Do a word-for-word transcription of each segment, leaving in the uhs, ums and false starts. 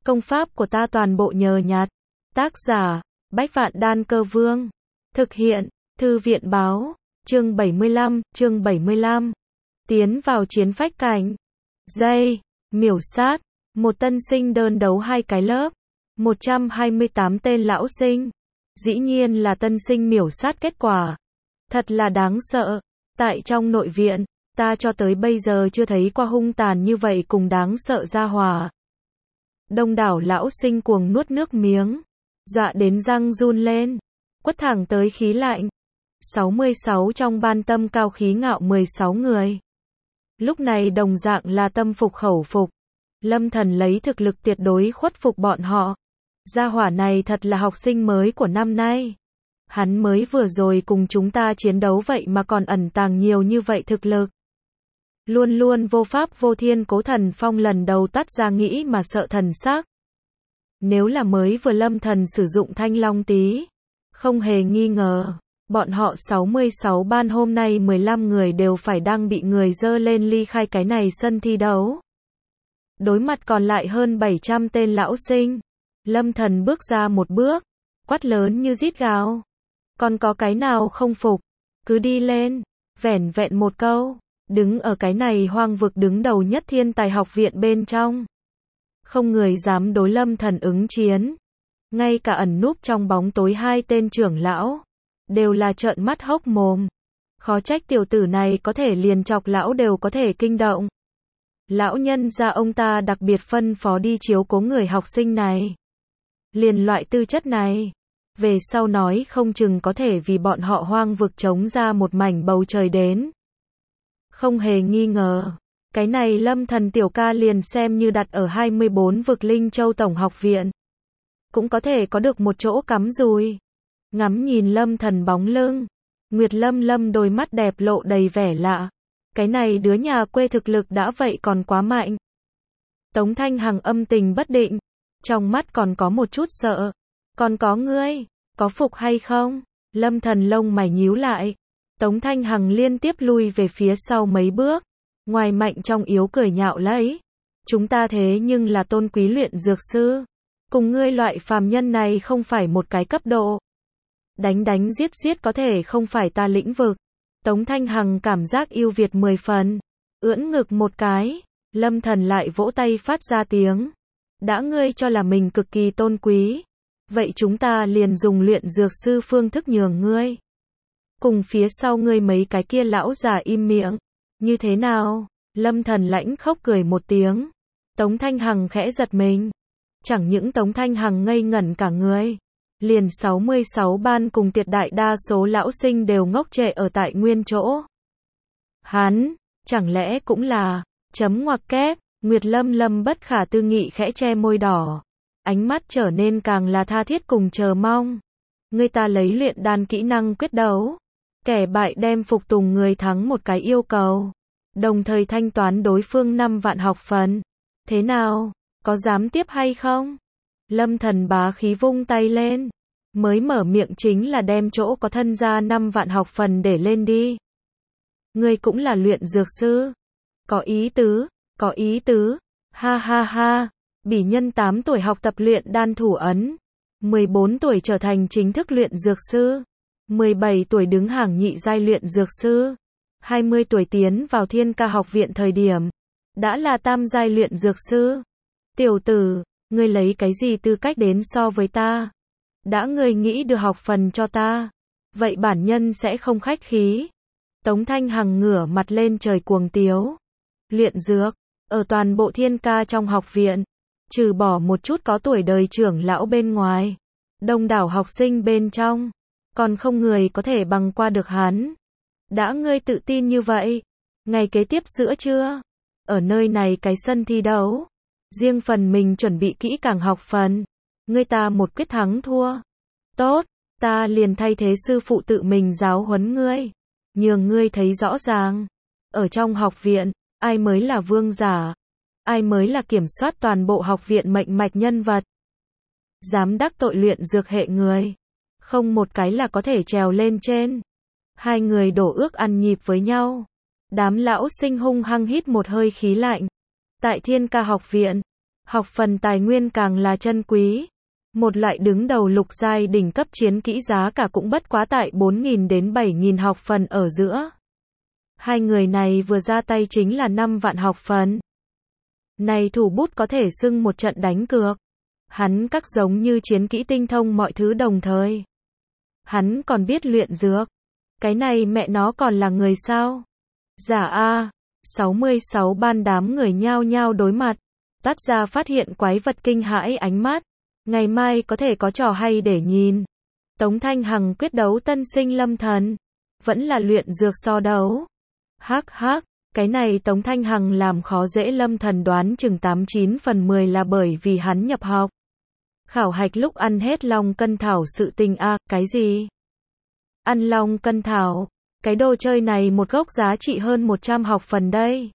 Công pháp của ta toàn bộ nhờ nhặt. Tác giả, Bách Vạn Đan Cơ Vương. Thực hiện, Thư viện Báo. Chương bảy mươi lăm, chương bảy mươi lăm. Tiến vào chiến phách cảnh. Giây, miểu sát. Một tân sinh đơn đấu hai cái lớp. một trăm hai mươi tám tên lão sinh. Dĩ nhiên là tân sinh miểu sát kết quả. Thật là đáng sợ. Tại trong nội viện, ta cho tới bây giờ chưa thấy qua hung tàn như vậy cùng đáng sợ gia hỏa. Đông đảo lão sinh cuồng nuốt nước miếng. Dọa đến răng run lên. Quất thẳng tới khí lạnh. sáu mươi sáu trong ban tâm cao khí ngạo mười sáu người. Lúc này đồng dạng là tâm phục khẩu phục. Lâm Thần lấy thực lực tuyệt đối khuất phục bọn họ. Gia hỏa này thật là học sinh mới của năm nay. Hắn mới vừa rồi cùng chúng ta chiến đấu vậy mà còn ẩn tàng nhiều như vậy thực lực. Luôn luôn vô pháp vô thiên Cố Thần Phong lần đầu toát ra nghĩ mà sợ thần sắc. Nếu là mới vừa Lâm Thần sử dụng Thanh Long Tí, không hề nghi ngờ, bọn họ sáu mươi sáu ban hôm nay mười lăm người đều phải đang bị người dơ lên ly khai cái này sân thi đấu. Đối mặt còn lại hơn bảy trăm tên lão sinh, Lâm Thần bước ra một bước, quát lớn như rít gào. Còn có cái nào không phục, cứ đi lên, vẻn vẹn một câu, đứng ở cái này hoang vực đứng đầu nhất thiên tài học viện bên trong. Không người dám đối Lâm Thần ứng chiến. Ngay cả ẩn núp trong bóng tối hai tên trưởng lão, đều là trợn mắt hốc mồm. Khó trách tiểu tử này có thể liền chọc lão đều có thể kinh động. Lão nhân gia ông ta đặc biệt phân phó đi chiếu cố người học sinh này. Liền loại tư chất này, về sau nói không chừng có thể vì bọn họ hoang vực chống ra một mảnh bầu trời đến. Không hề nghi ngờ, cái này Lâm Thần tiểu ca liền xem như đặt ở hai mươi bốn vực Linh Châu Tổng học viện, cũng có thể có được một chỗ cắm dùi. Ngắm nhìn Lâm Thần bóng lưng, Nguyệt Lâm Lâm đôi mắt đẹp lộ đầy vẻ lạ. Cái này đứa nhà quê thực lực đã vậy còn quá mạnh. Tống Thanh Hằng âm tình bất định, trong mắt còn có một chút sợ. Còn có ngươi, có phục hay không? Lâm Thần lông mày nhíu lại. Tống Thanh Hằng liên tiếp lui về phía sau mấy bước. Ngoài mạnh trong yếu cười nhạo lấy. Chúng ta thế nhưng là tôn quý luyện dược sư. Cùng ngươi loại phàm nhân này không phải một cái cấp độ. Đánh đánh giết giết có thể không phải ta lĩnh vực. Tống Thanh Hằng cảm giác yêu Việt mười phần. Ưỡn ngực một cái. Lâm Thần lại vỗ tay phát ra tiếng. Đã ngươi cho là mình cực kỳ tôn quý. Vậy chúng ta liền dùng luyện dược sư phương thức nhường ngươi. Cùng phía sau ngươi mấy cái kia lão già im miệng. Như thế nào? Lâm Thần lãnh khốc cười một tiếng. Tống Thanh Hằng khẽ giật mình. Chẳng những Tống Thanh Hằng ngây ngẩn cả người. Liền sáu mươi sáu ban cùng tuyệt đại đa số lão sinh đều ngốc trệ ở tại nguyên chỗ. Hắn, chẳng lẽ cũng là, chấm ngoặc kép, Nguyệt Lâm Lâm bất khả tư nghị khẽ che môi đỏ. Ánh mắt trở nên càng là tha thiết cùng chờ mong. Người ta lấy luyện đan kỹ năng quyết đấu. Kẻ bại đem phục tùng người thắng một cái yêu cầu. Đồng thời thanh toán đối phương năm vạn học phần. Thế nào? Có dám tiếp hay không? Lâm Thần bá khí vung tay lên. Mới mở miệng chính là đem chỗ có thân ra năm vạn học phần để lên đi. Ngươi cũng là luyện dược sư. Có ý tứ, có ý tứ. Ha ha ha. Bỉ nhân tám tuổi học tập luyện đan thủ ấn. mười bốn tuổi trở thành chính thức luyện dược sư. mười bảy tuổi đứng hàng nhị giai luyện dược sư. hai mươi tuổi tiến vào Thiên Ca học viện thời điểm. Đã là tam giai luyện dược sư. Tiểu tử, ngươi lấy cái gì tư cách đến so với ta? Đã ngươi nghĩ được học phần cho ta. Vậy bản nhân sẽ không khách khí. Tống Thanh Hằng ngửa mặt lên trời cuồng tiếu. Luyện dược, ở toàn bộ Thiên Ca trong học viện. Trừ bỏ một chút có tuổi đời trưởng lão bên ngoài. Đông đảo học sinh bên trong. Còn không người có thể bằng qua được hắn. Đã ngươi tự tin như vậy. Ngày kế tiếp giữa trưa. Ở nơi này cái sân thi đấu. Riêng phần mình chuẩn bị kỹ càng học phần. Ngươi ta một quyết thắng thua. Tốt, ta liền thay thế sư phụ tự mình giáo huấn ngươi. Nhường ngươi thấy rõ ràng. Ở trong học viện, ai mới là vương giả. Ai mới là kiểm soát toàn bộ học viện mệnh mạch nhân vật. Dám đắc tội luyện dược hệ người. Không một cái là có thể trèo lên trên. Hai người đổ ước ăn nhịp với nhau. Đám lão sinh hung hăng hít một hơi khí lạnh. Tại Thiên Ca học viện, Học phần tài nguyên càng là chân quý. Một loại đứng đầu lục giai đỉnh cấp chiến kỹ giá cả cũng bất quá tại bốn nghìn đến bảy nghìn học phần ở giữa. Hai người này vừa ra tay chính là năm vạn học phần. Này thủ bút có thể xưng một trận đánh cược. Hắn các giống như chiến kỹ tinh thông mọi thứ đồng thời. Hắn còn biết luyện dược. Cái này mẹ nó còn là người sao? Giả a, sáu mươi sáu ban đám người nhao nhao đối mặt. Tát ra phát hiện quái vật kinh hãi ánh mắt. Ngày mai có thể có trò hay để nhìn. Tống Thanh Hằng quyết đấu tân sinh Lâm Thần. Vẫn là luyện dược so đấu. Hắc hắc, cái này Tống Thanh Hằng làm khó dễ Lâm Thần đoán chừng tám chín phần mười là bởi vì hắn nhập học. Khảo hạch lúc ăn hết long cân thảo sự tình a, à, cái gì? Ăn long cân thảo, cái đồ chơi này một gốc giá trị hơn một trăm học phần đây.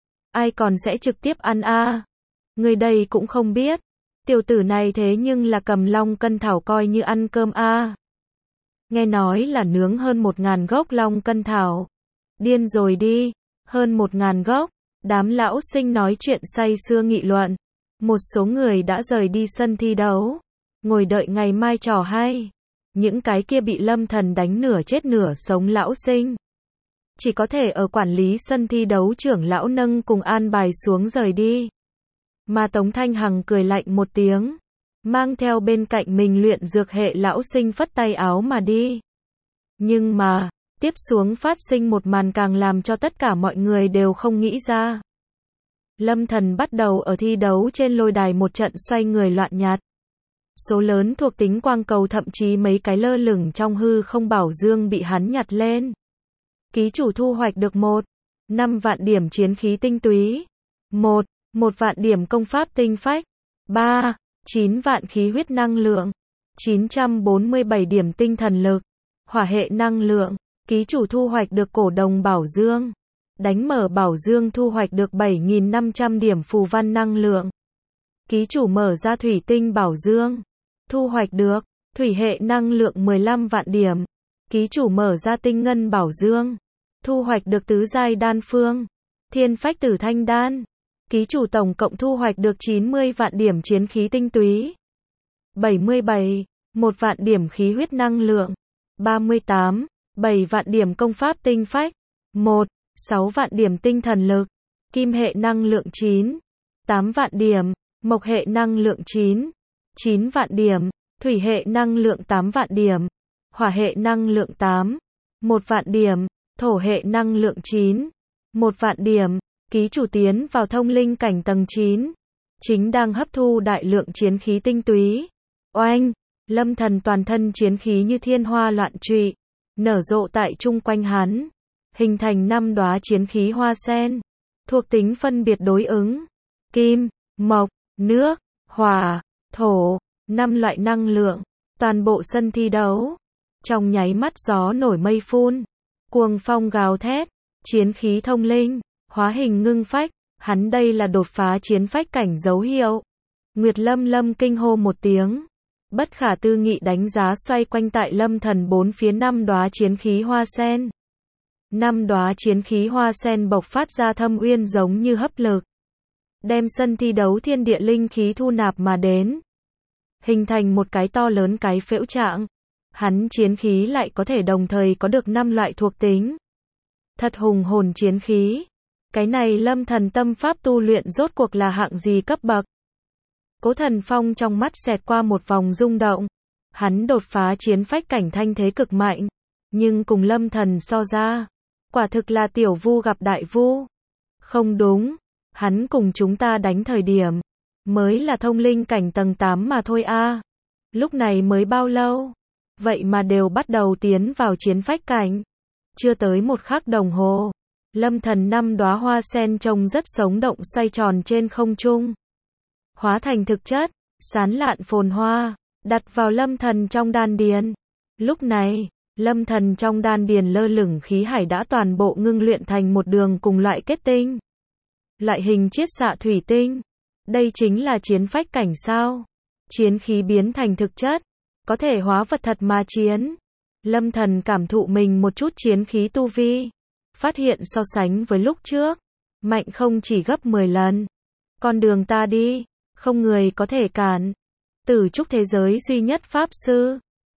Ai còn sẽ trực tiếp ăn a? À? Người đây cũng không biết. Tiểu tử này thế nhưng là cầm long cân thảo coi như ăn cơm a. À? Nghe nói là nướng hơn một ngàn gốc long cân thảo. Điên rồi đi, hơn một ngàn gốc. Đám lão sinh nói chuyện say sưa nghị luận. Một số người đã rời đi sân thi đấu, ngồi đợi ngày mai trò hay. Những cái kia bị Lâm Thần đánh nửa chết nửa sống lão sinh, chỉ có thể ở quản lý sân thi đấu trưởng lão nâng cùng an bài xuống rời đi. Mà Tống Thanh Hằng cười lạnh một tiếng, mang theo bên cạnh mình luyện dược hệ lão sinh phất tay áo mà đi. Nhưng mà, tiếp xuống phát sinh một màn càng làm cho tất cả mọi người đều không nghĩ ra. Lâm Thần bắt đầu ở thi đấu trên lôi đài một trận xoay người loạn nhặt. Số lớn thuộc tính quang cầu thậm chí mấy cái lơ lửng trong hư không bảo dương bị hắn nhặt lên. Ký chủ thu hoạch được một, năm vạn điểm chiến khí tinh túy. một, một vạn điểm công pháp tinh phách. ba, chín vạn khí huyết năng lượng. chín trăm bốn mươi bảy điểm tinh thần lực. Hỏa hệ năng lượng. Ký chủ thu hoạch được cổ đồng bảo dương. Đánh mở bảo dương thu hoạch được bảy nghìn năm trăm điểm phù văn năng lượng. Ký chủ mở ra thủy tinh bảo dương. Thu hoạch được thủy hệ năng lượng mười lăm vạn điểm. Ký chủ mở ra tinh ngân bảo dương. Thu hoạch được tứ giai đan phương. Thiên phách tử thanh đan. Ký chủ tổng cộng thu hoạch được chín mươi vạn điểm chiến khí tinh túy. bảy mươi bảy. một vạn điểm khí huyết năng lượng. ba mươi tám. bảy vạn điểm công pháp tinh phách. một. sáu vạn điểm tinh thần lực. Kim hệ năng lượng chín. tám vạn điểm. Mộc hệ năng lượng chín. chín vạn điểm. Thủy hệ năng lượng tám vạn điểm. Hỏa hệ năng lượng tám. một vạn điểm. Thổ hệ năng lượng chín. một vạn điểm. Ký chủ tiến vào thông linh cảnh tầng chín. Chính đang hấp thu đại lượng chiến khí tinh túy. Oanh! Lâm Thần toàn thân chiến khí như thiên hoa loạn trụy, nở rộ tại chung quanh hắn, hình thành năm đóa chiến khí hoa sen, thuộc tính phân biệt đối ứng: kim, mộc, nước, hỏa, thổ, năm loại năng lượng. Toàn bộ sân thi đấu trong nháy mắt gió nổi mây phun, cuồng phong gào thét, chiến khí thông linh, hóa hình ngưng phách. Hắn đây là đột phá chiến phách cảnh dấu hiệu. Nguyệt Lâm Lâm kinh hô một tiếng, bất khả tư nghị đánh giá xoay quanh tại Lâm Thần bốn phía năm đóa chiến khí hoa sen. Năm đóa chiến khí hoa sen bộc phát ra thâm uyên giống như hấp lực, đem sân thi đấu thiên địa linh khí thu nạp mà đến, hình thành một cái to lớn cái phễu trạng. Hắn chiến khí lại có thể đồng thời có được năm loại thuộc tính. Thật hùng hồn chiến khí. Cái này Lâm Thần tâm pháp tu luyện rốt cuộc là hạng gì cấp bậc? Cố Thần Phong trong mắt xẹt qua một vòng rung động. Hắn đột phá chiến phách cảnh thanh thế cực mạnh, nhưng cùng Lâm Thần so ra, quả thực là tiểu vu gặp đại vu. Không đúng, hắn cùng chúng ta đánh thời điểm mới là thông linh cảnh tầng tám mà thôi a. À. Lúc này mới bao lâu? Vậy mà đều bắt đầu tiến vào chiến phách cảnh. Chưa tới một khắc đồng hồ, Lâm Thần năm đóa hoa sen trông rất sống động xoay tròn trên không trung, hóa thành thực chất, sán lạn phồn hoa, đặt vào Lâm Thần trong đan điền. Lúc này, Lâm Thần trong đan điền lơ lửng khí hải đã toàn bộ ngưng luyện thành một đường cùng loại kết tinh. Loại hình chiết xạ thủy tinh. Đây chính là chiến phách cảnh sao? Chiến khí biến thành thực chất, có thể hóa vật thật mà chiến. Lâm Thần cảm thụ mình một chút chiến khí tu vi, phát hiện so sánh với lúc trước, mạnh không chỉ gấp mười lần. Con đường ta đi, không người có thể cản. Tử trúc thế giới duy nhất Pháp Sư.